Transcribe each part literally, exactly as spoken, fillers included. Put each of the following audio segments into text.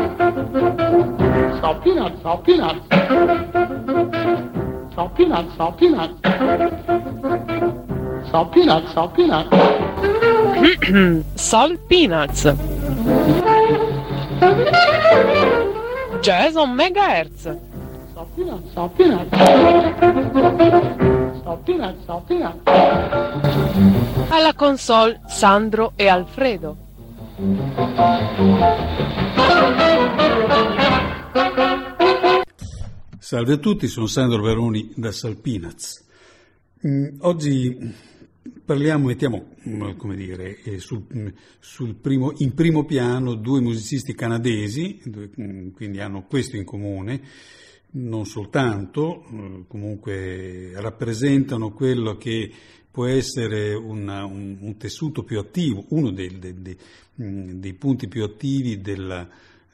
Salt peanuts, salt peanuts. Salt peanuts, salt peanuts. Salt peanuts, salt peanuts. Salt peanuts. Jazz on megahertz. Salt peanuts, salt peanuts. Salt peanuts, salt peanuts. Alla console Sandro e Alfredo. Salve a tutti, sono Sandro Veroni da Salt Peanuts. Oggi parliamo, mettiamo, come dire, sul, sul primo, in primo piano due musicisti canadesi, quindi hanno questo in comune, non soltanto, comunque rappresentano quello che può essere una, un, un tessuto più attivo, uno dei, dei, dei punti più attivi della,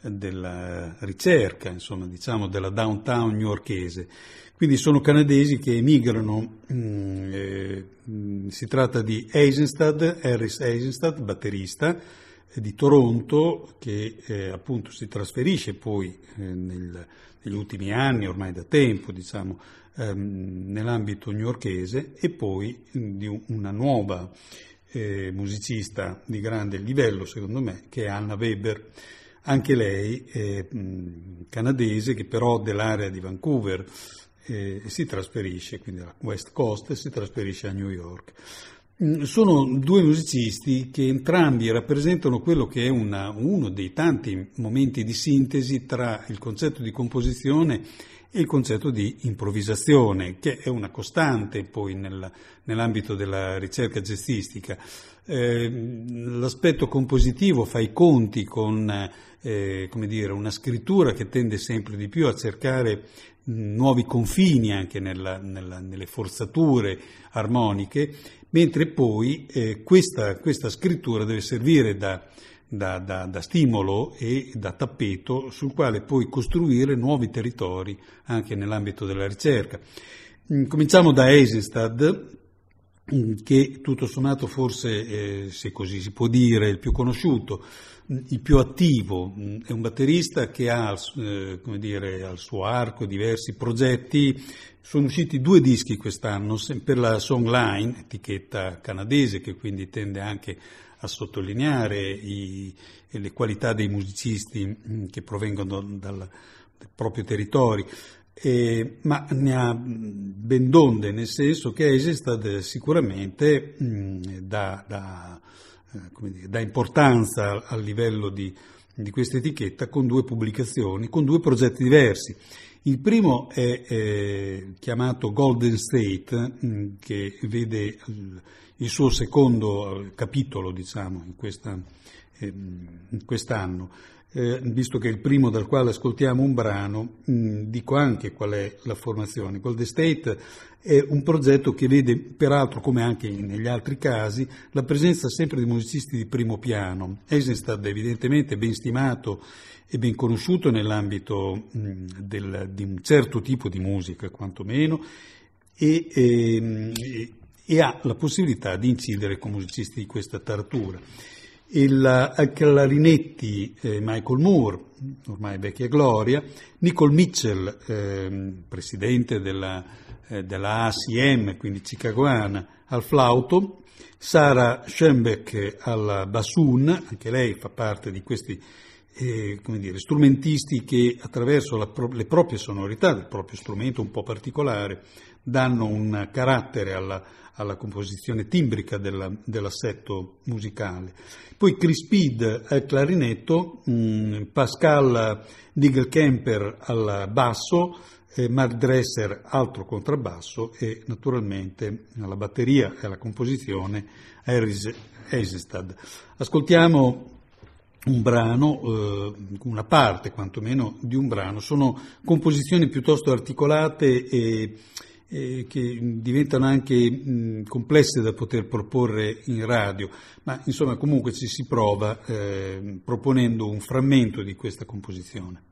della ricerca, insomma, diciamo, della downtown newyorkese. Quindi sono canadesi che emigrano, mh, eh, mh, si tratta di Eisenstadt, Harris Eisenstadt, batterista eh, di Toronto, che eh, appunto si trasferisce poi eh, nel, negli ultimi anni, ormai da tempo, diciamo, ehm, nell'ambito newyorkese, e poi mh, di una nuova eh, musicista di grande livello, secondo me, che è Anna Weber, anche lei eh, mh, canadese, che però dell'area di Vancouver, e si trasferisce, quindi alla West Coast, e si trasferisce a New York. Sono due musicisti che entrambi rappresentano quello che è una, uno dei tanti momenti di sintesi tra il concetto di composizione e il concetto di improvvisazione, che è una costante poi nel, nell'ambito della ricerca jazzistica. Eh, l'aspetto compositivo fa i conti con eh, come dire, una scrittura che tende sempre di più a cercare nuovi confini anche nella, nella, nelle forzature armoniche, mentre poi eh, questa, questa scrittura deve servire da, da, da, da stimolo e da tappeto sul quale poi costruire nuovi territori anche nell'ambito della ricerca. Cominciamo da Eisenstadt, che tutto sommato forse, eh, se così si può dire, è il più conosciuto, il più attivo. È un batterista che ha, eh, come dire, al suo arco diversi progetti. Sono usciti due dischi quest'anno per la Songline, etichetta canadese, che quindi tende anche a sottolineare i, le qualità dei musicisti che provengono dal, dal proprio territorio. Eh, ma ne ha ben donde, nel senso che Eisenstadt sicuramente mh, dà, dà, eh, come dire, dà importanza al livello di, di questa etichetta con due pubblicazioni, con due progetti diversi. Il primo è eh, chiamato Golden State, mh, che vede il, il suo secondo capitolo, diciamo, in, questa, eh, in quest'anno. Eh, visto che è il primo dal quale ascoltiamo un brano, mh, dico anche qual è la formazione. Golden State è un progetto che vede, peraltro, come anche negli altri casi, la presenza sempre di musicisti di primo piano. Eisenstadt evidentemente ben stimato e ben conosciuto nell'ambito mh, del, di un certo tipo di musica, quantomeno, e, e, e ha la possibilità di incidere con musicisti di questa taratura. Il, al clarinetti eh, Michael Moore, ormai vecchia gloria, Nicole Mitchell, eh, presidente della, eh, della A C M, quindi chicagoana, al flauto, Sarah Schoenbeck al bassoon, anche lei fa parte di questi eh, come dire, strumentisti che attraverso la pro- le proprie sonorità del proprio strumento un po' particolare danno un carattere alla, alla composizione timbrica della, dell'assetto musicale. Poi Chris Speed al clarinetto, mh, Pascal Digelkemper al basso, eh, Mark Dresser altro contrabbasso e naturalmente alla batteria e alla composizione Harris Eisenstadt. Ascoltiamo un brano, eh, una parte quantomeno di un brano. Sono composizioni piuttosto articolate e Eh, che diventano anche mh, complesse da poter proporre in radio, ma insomma comunque ci si prova eh, proponendo un frammento di questa composizione.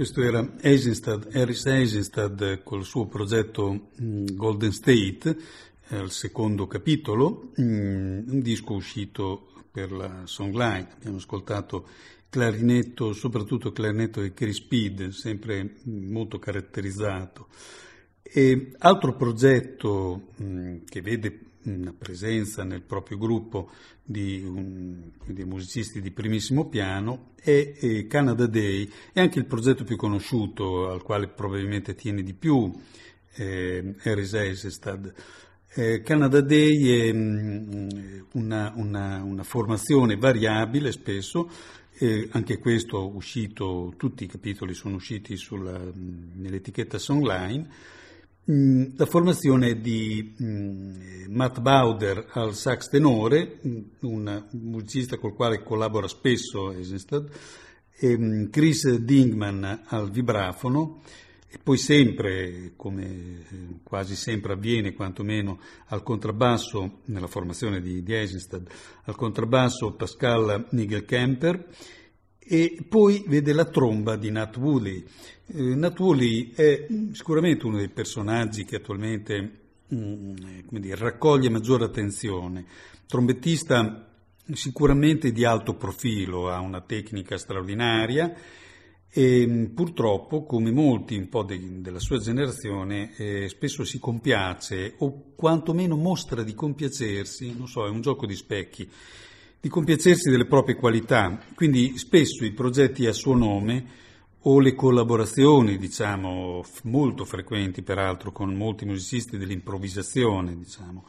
questo era Eisenstadt, Harris Eisenstadt col suo progetto mh, Golden State, eh, il secondo capitolo, mh, un disco uscito per la Songline. Abbiamo ascoltato clarinetto, soprattutto clarinetto di Chris Speed, sempre molto caratterizzato. E altro progetto mh, che vede una presenza nel proprio gruppo di, un, di musicisti di primissimo piano è, è Canada Day, è anche il progetto più conosciuto, al quale probabilmente tiene di più eh, Harris Eisenstadt. Eh, Canada Day è mh, una, una, una formazione variabile spesso, eh, anche questo uscito, tutti i capitoli sono usciti sulla, nell'etichetta Songline. La formazione è di mh, Matt Bauder al sax tenore, un musicista col quale collabora spesso Eisenstadt, e mh, Chris Dingman al vibrafono, e poi sempre, come eh, quasi sempre avviene, quantomeno al contrabbasso, nella formazione di, di Eisenstadt, al contrabbasso Pascal Nigelkemper, e poi vede la tromba di Nat Wooley. Eh, Nat Wooley è sicuramente uno dei personaggi che attualmente mh, come dire, raccoglie maggiore attenzione. Trombettista sicuramente di alto profilo, ha una tecnica straordinaria e mh, purtroppo, come molti un po' de- della sua generazione, eh, spesso si compiace o quantomeno mostra di compiacersi, non so, è un gioco di specchi, di compiacersi delle proprie qualità, quindi spesso i progetti a suo nome o le collaborazioni, diciamo, molto frequenti peraltro con molti musicisti dell'improvvisazione, diciamo,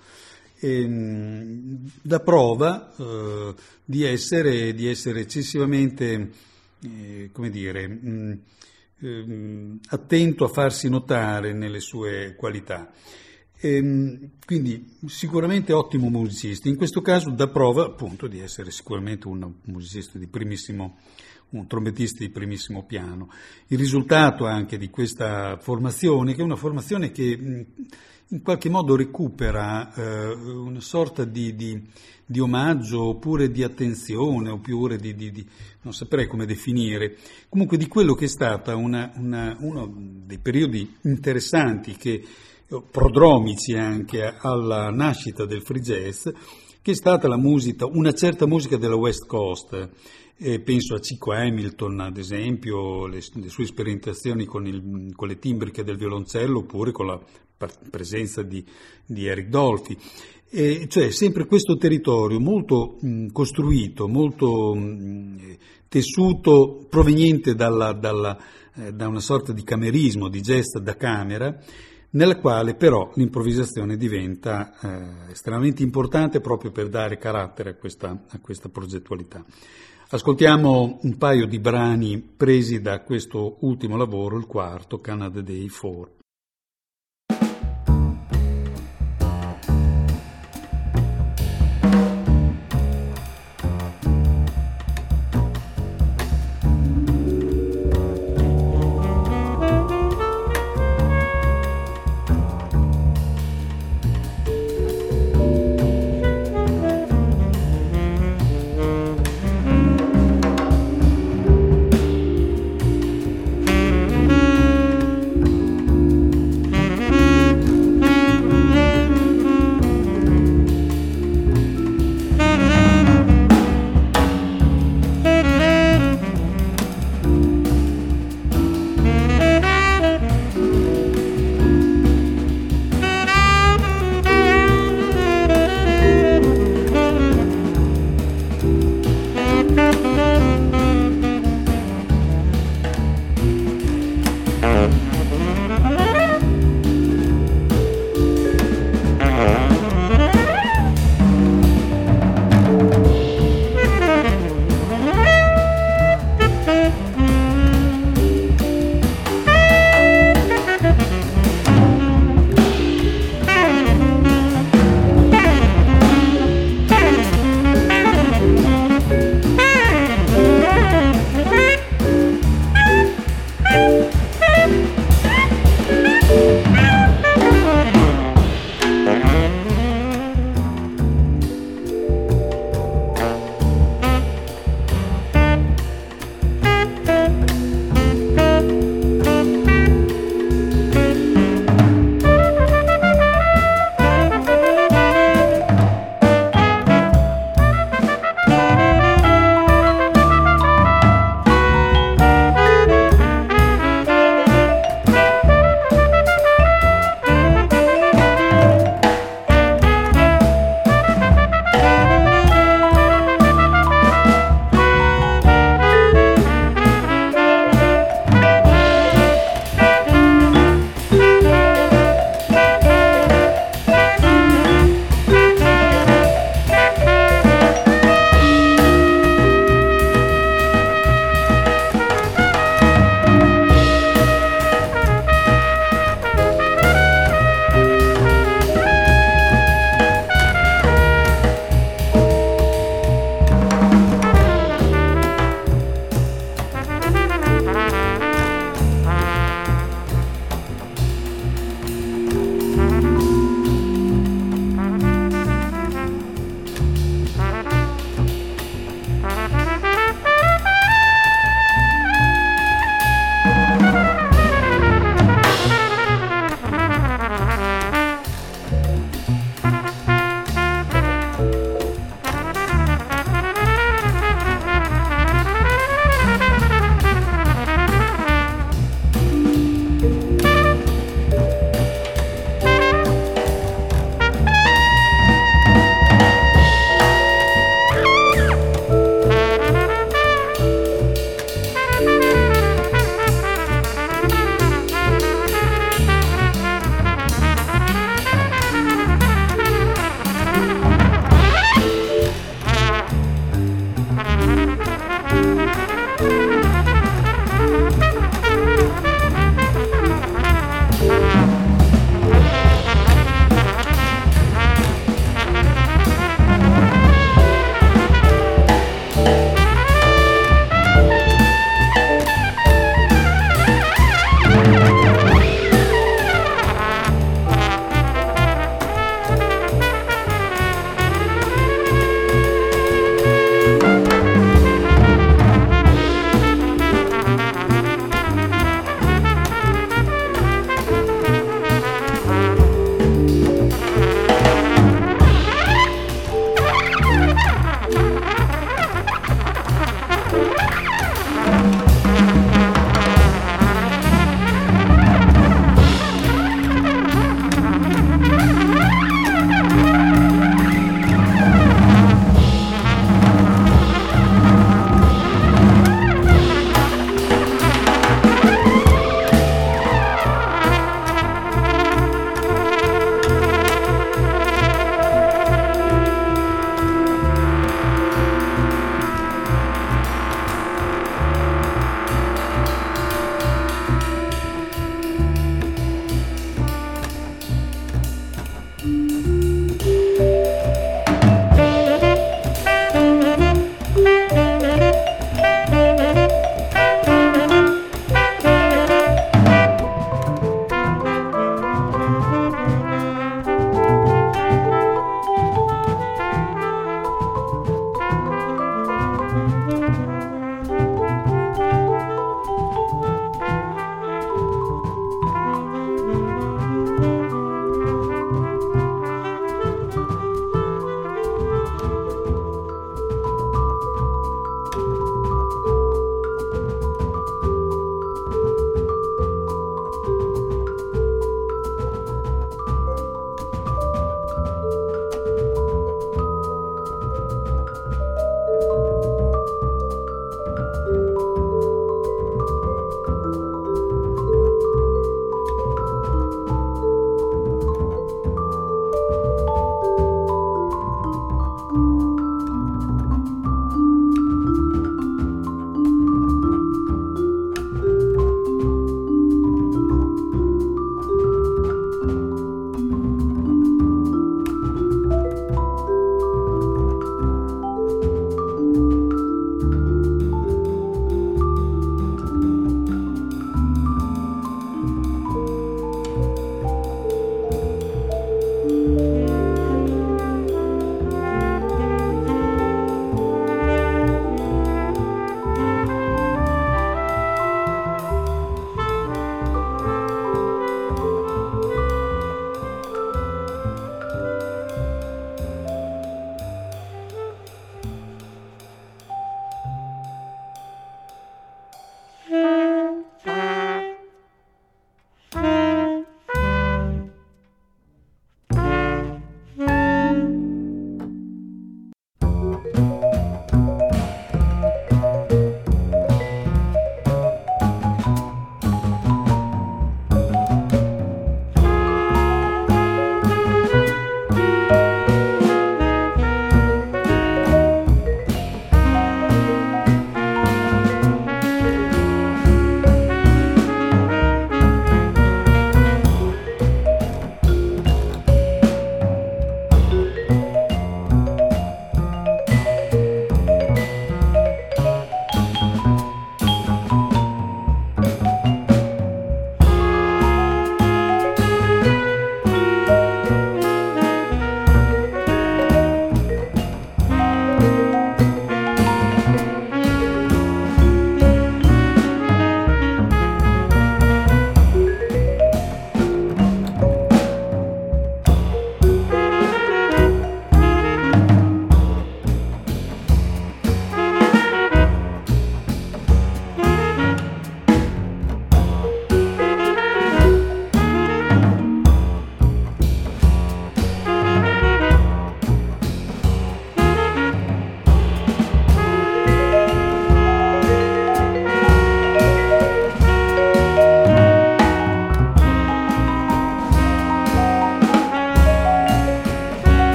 ehm, da prova eh, di essere, di essere eccessivamente, eh, come dire, mh, ehm, attento a farsi notare nelle sue qualità. E quindi sicuramente ottimo musicista, in questo caso dà prova appunto di essere sicuramente un musicista di primissimo, un trombettista di primissimo piano. Il risultato anche di questa formazione, che è una formazione che in qualche modo recupera eh, una sorta di, di, di omaggio oppure di attenzione oppure di, di, di non saprei come definire, comunque di quello che è stata una, una, uno dei periodi interessanti che prodromici anche alla nascita del free jazz, che è stata la musica, una certa musica della West Coast. Eh, penso a Chico Hamilton, ad esempio, le, le sue sperimentazioni con, il, con le timbriche del violoncello, oppure con la presenza di, di Eric Dolphy. E cioè sempre questo territorio molto mh, costruito, molto mh, tessuto, proveniente dalla, dalla, eh, da una sorta di camerismo, di jazz da camera, nella quale però l'improvvisazione diventa eh, estremamente importante proprio per dare carattere a questa, a questa progettualità. Ascoltiamo un paio di brani presi da questo ultimo lavoro, il quarto, Canada Day quattro. Thank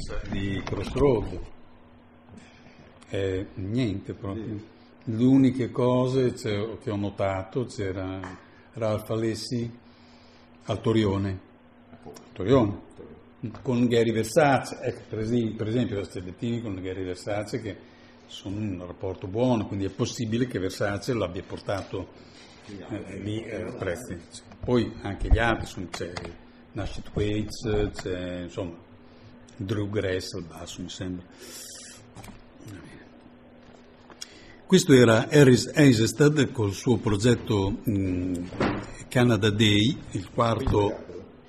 di Crossroad. Eh, niente proprio. Le uniche cose che ho notato, c'era Ralph Alessi al Torione, Torione. Con Gary Versace, ecco, per esempio, per esempio la Stellettini con Gary Versace, che sono in un rapporto buono, quindi è possibile che Versace l'abbia portato eh, lì a eh, prezzi. Poi anche gli altri, sono, c'è Nash Thwaites, c'è insomma Drew Grass al basso, mi sembra. Questo era Harris Eisenstadt col suo progetto mh, Canada Day, il quarto.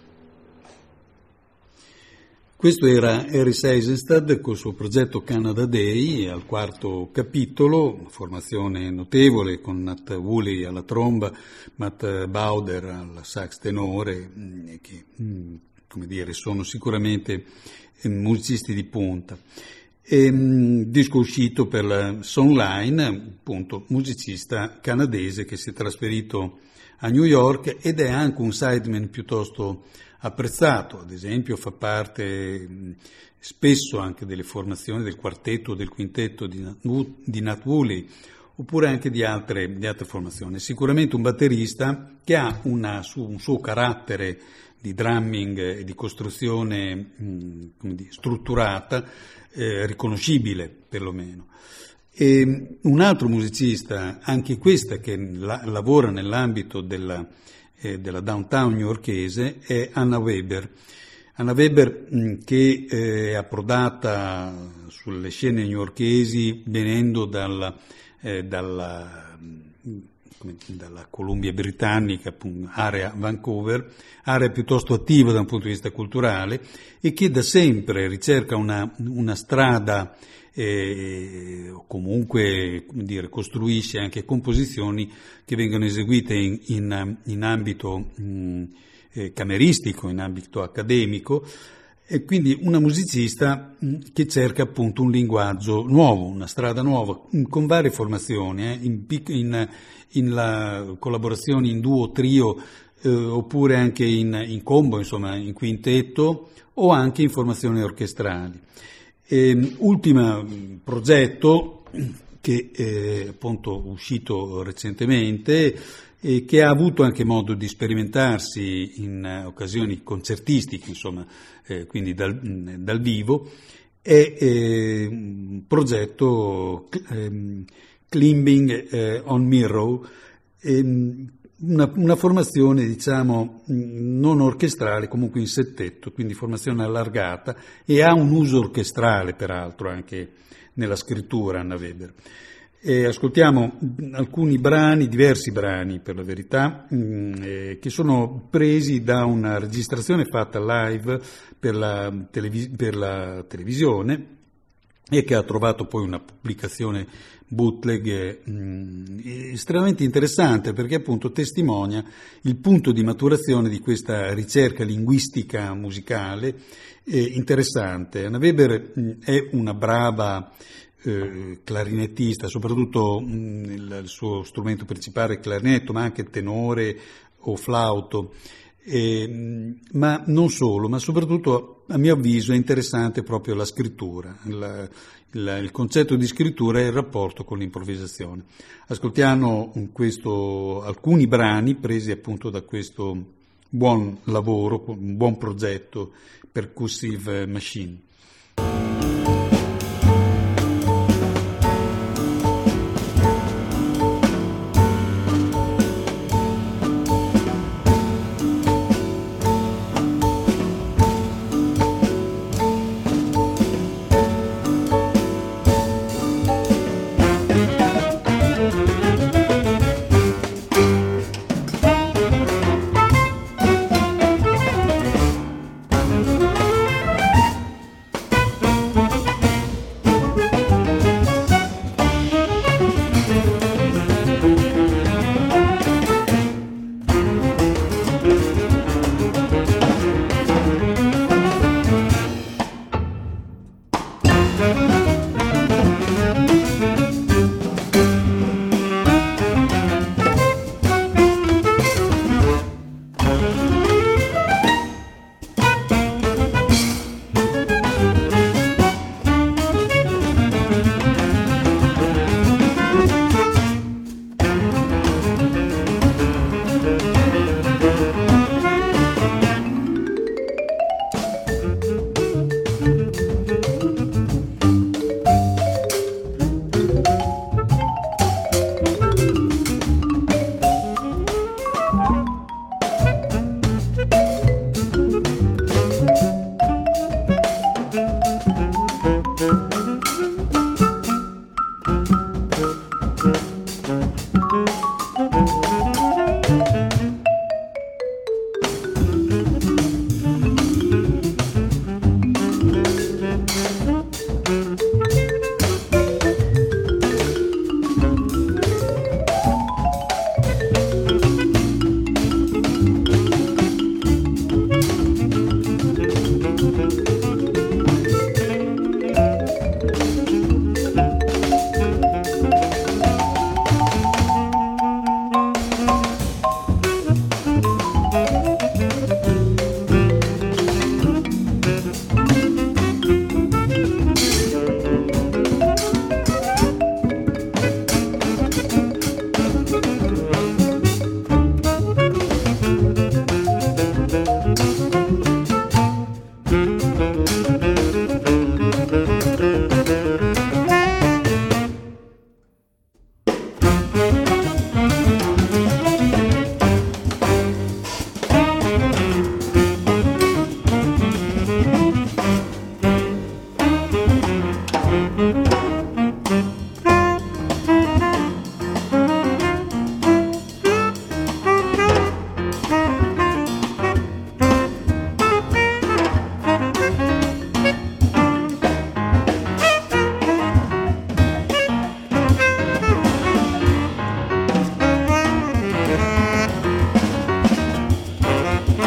Questo era Harris Eisenstadt col suo progetto Canada Day al quarto capitolo, formazione notevole con Nat Woolley alla tromba, Matt Bauder al sax tenore, che come dire, sono sicuramente musicisti di punta. E, disco uscito per la Songline, appunto musicista canadese che si è trasferito a New York ed è anche un sideman piuttosto apprezzato, ad esempio fa parte mh, spesso anche delle formazioni del quartetto o del quintetto di Nat, di Nat Woolley, oppure anche di altre, di altre formazioni. Sicuramente un batterista che ha una, su, un suo carattere di drumming e di costruzione mh, come dire, strutturata, eh, riconoscibile perlomeno. E un altro musicista, anche questa che la, lavora nell'ambito della della downtown newyorkese, è Anna Weber. Anna Weber mh, che eh, è approdata sulle scene newyorkesi venendo dalla, eh, dalla, come, dalla Columbia Britannica, appunto, area Vancouver, area piuttosto attiva da un punto di vista culturale e che da sempre ricerca una, una strada e comunque come dire, costruisce anche composizioni che vengono eseguite in, in, in ambito mh, eh, cameristico, in ambito accademico, e quindi una musicista mh, che cerca appunto un linguaggio nuovo, una strada nuova, mh, con varie formazioni, eh, in, in, in la collaborazioni in duo, trio, eh, oppure anche in, in combo, insomma in quintetto o anche in formazioni orchestrali. E, ultimo progetto che è appunto uscito recentemente e che ha avuto anche modo di sperimentarsi in occasioni concertistiche, insomma, eh, quindi dal, dal vivo, è eh, un progetto eh, Climbing eh, on Mirror, eh, Una, una formazione, diciamo, non orchestrale, comunque in settetto, quindi formazione allargata, e ha un uso orchestrale, peraltro, anche nella scrittura, Anna Weber. E ascoltiamo alcuni brani, diversi brani, per la verità, mh, eh, che sono presi da una registrazione fatta live per la, televis- per la televisione e che ha trovato poi una pubblicazione bootleg mh, estremamente interessante, perché appunto testimonia il punto di maturazione di questa ricerca linguistica musicale eh, interessante. Anna Weber mh, è una brava eh, clarinettista, soprattutto mh, il, il suo strumento principale è il clarinetto, ma anche tenore o flauto. Eh, ma non solo, ma soprattutto a mio avviso è interessante proprio la scrittura, la, il, il concetto di scrittura e il rapporto con l'improvvisazione. Ascoltiamo questo, alcuni brani presi appunto da questo buon lavoro, un buon progetto Percussive Machine.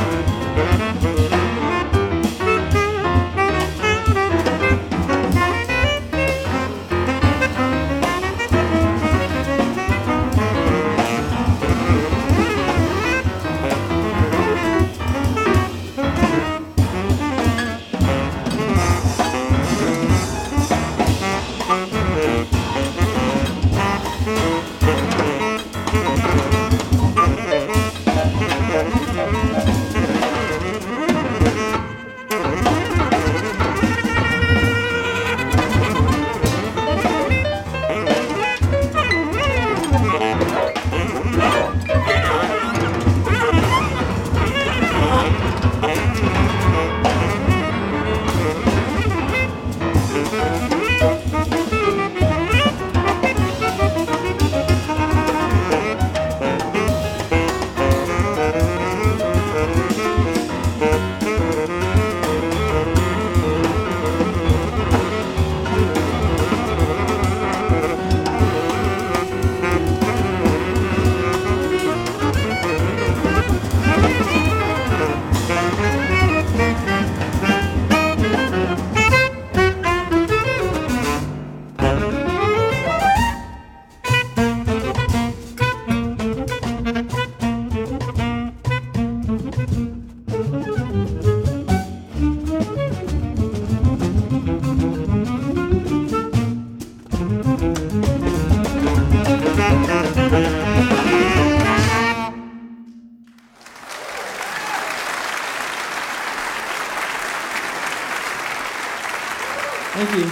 Thank you.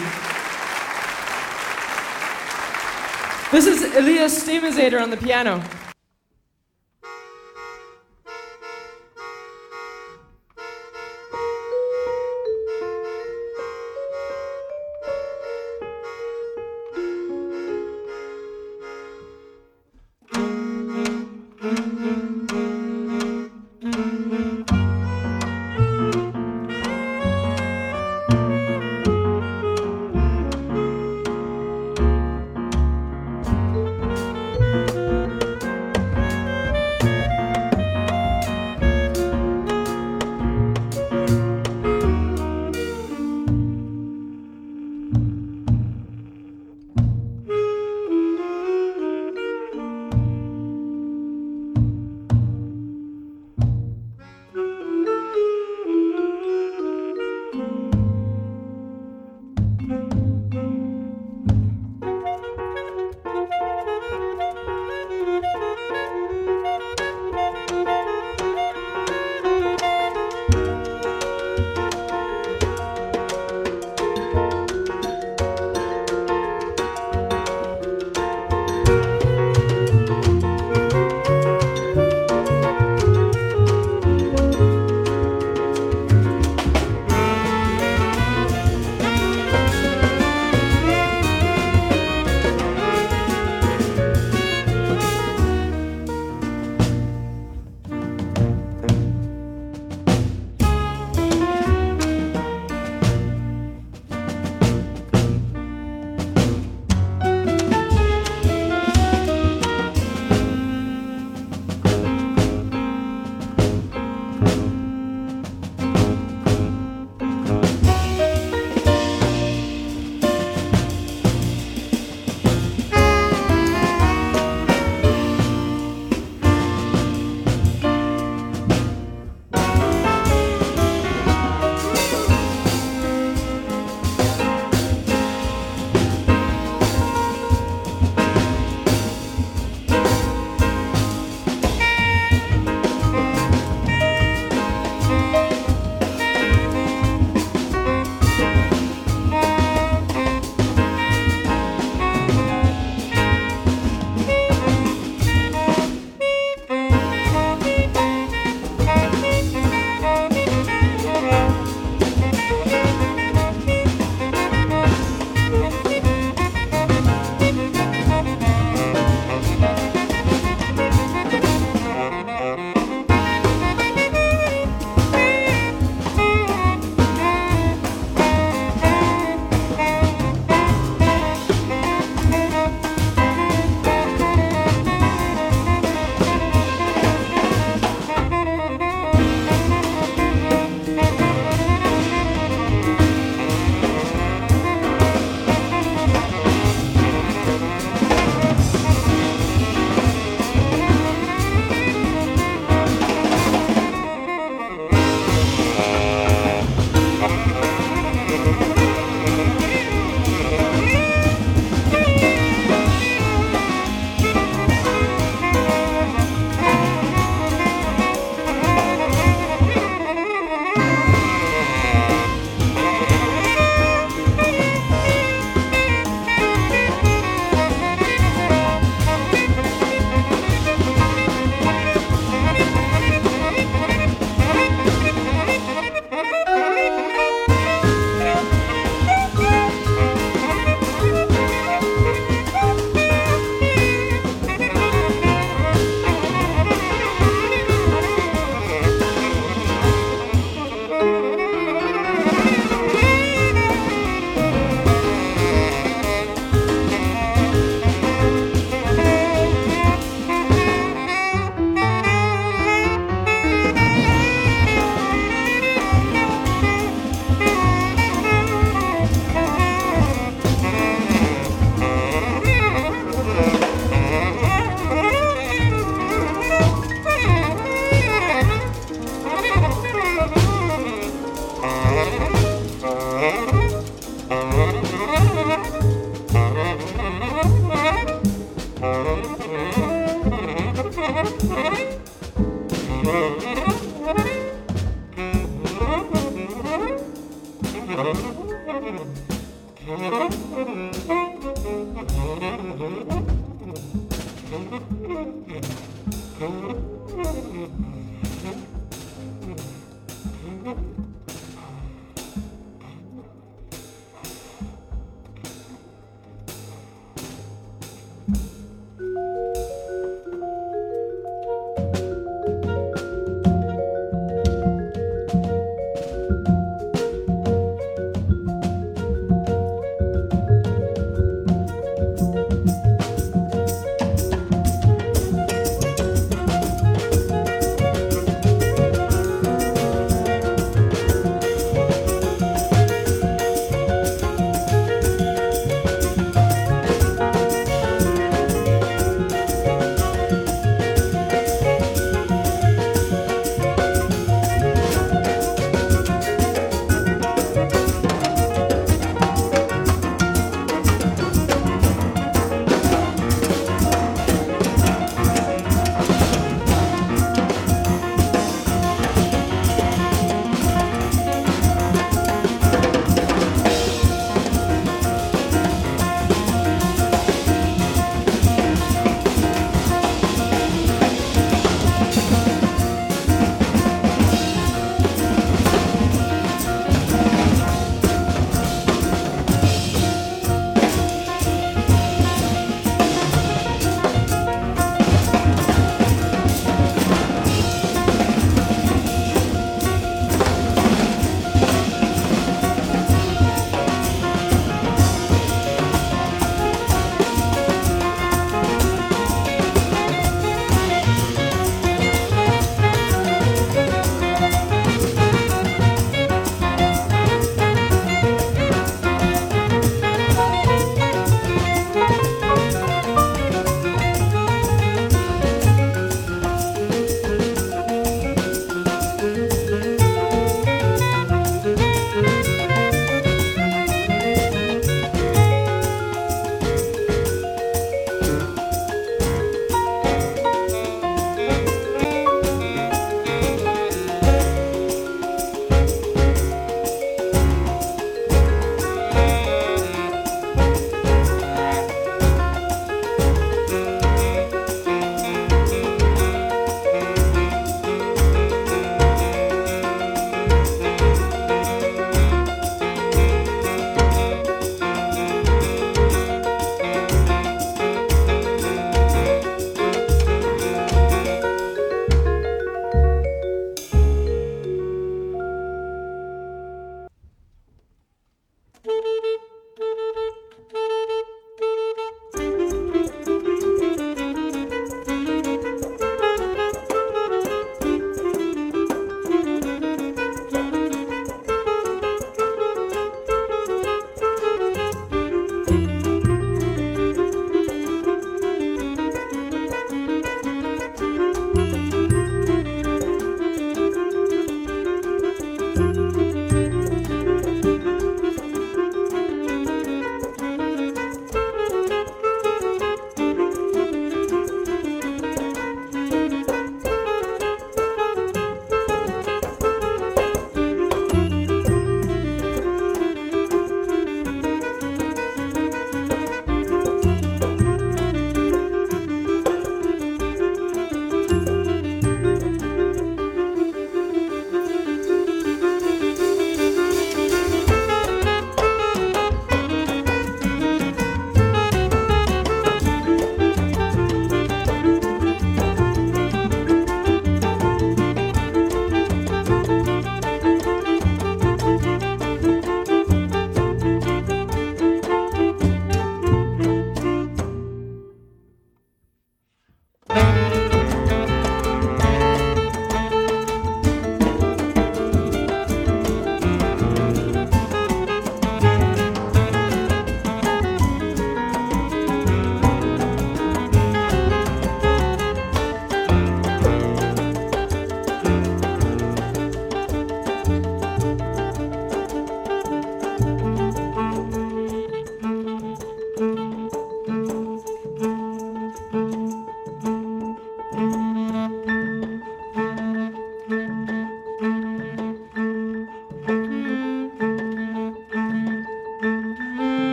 This is Elias Stemizader on the piano.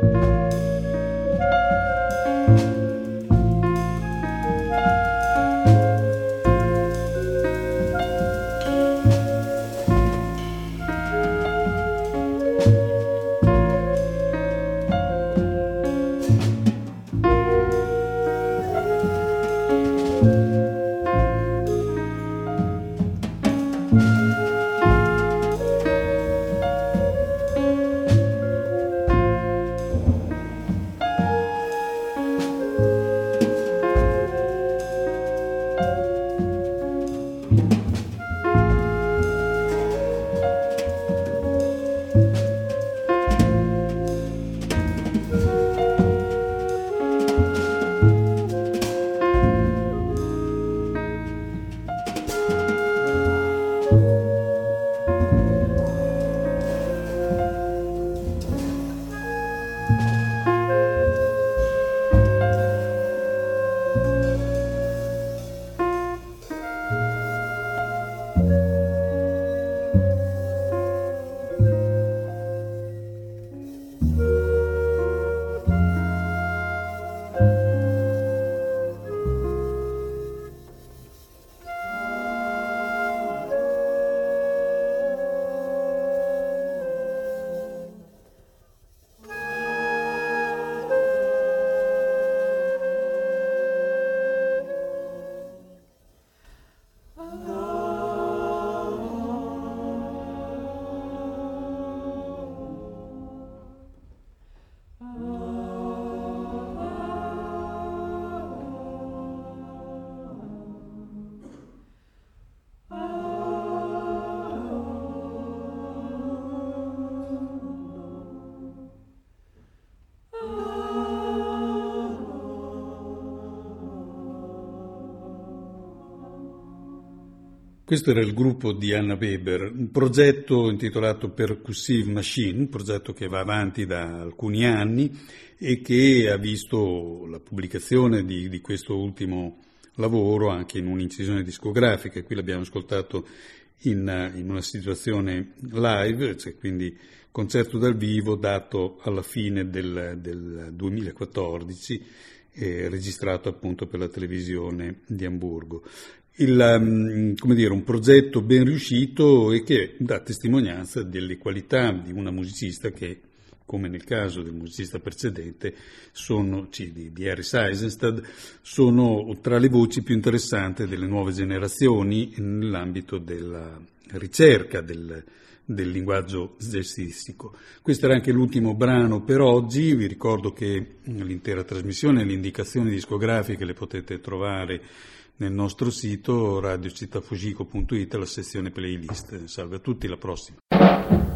Questo era il gruppo di Anna Weber, un progetto intitolato Percussive Machine, un progetto che va avanti da alcuni anni e che ha visto la pubblicazione di, di questo ultimo lavoro anche in un'incisione discografica. Qui l'abbiamo ascoltato in, in una situazione live, cioè quindi concerto dal vivo dato alla fine del, del duemilaquattordici, eh, registrato appunto per la televisione di Amburgo. Il, um, come dire, un progetto ben riuscito e che dà testimonianza delle qualità di una musicista che, come nel caso del musicista precedente, sono, sì, di, di Harris Eisenstadt, sono tra le voci più interessanti delle nuove generazioni nell'ambito della ricerca del, del linguaggio jazzistico. Questo era anche l'ultimo brano per oggi. Vi ricordo che l'intera trasmissione e le indicazioni discografiche le potete trovare nel nostro sito radio città fugico punto it, alla sezione playlist. Salve a tutti, alla prossima.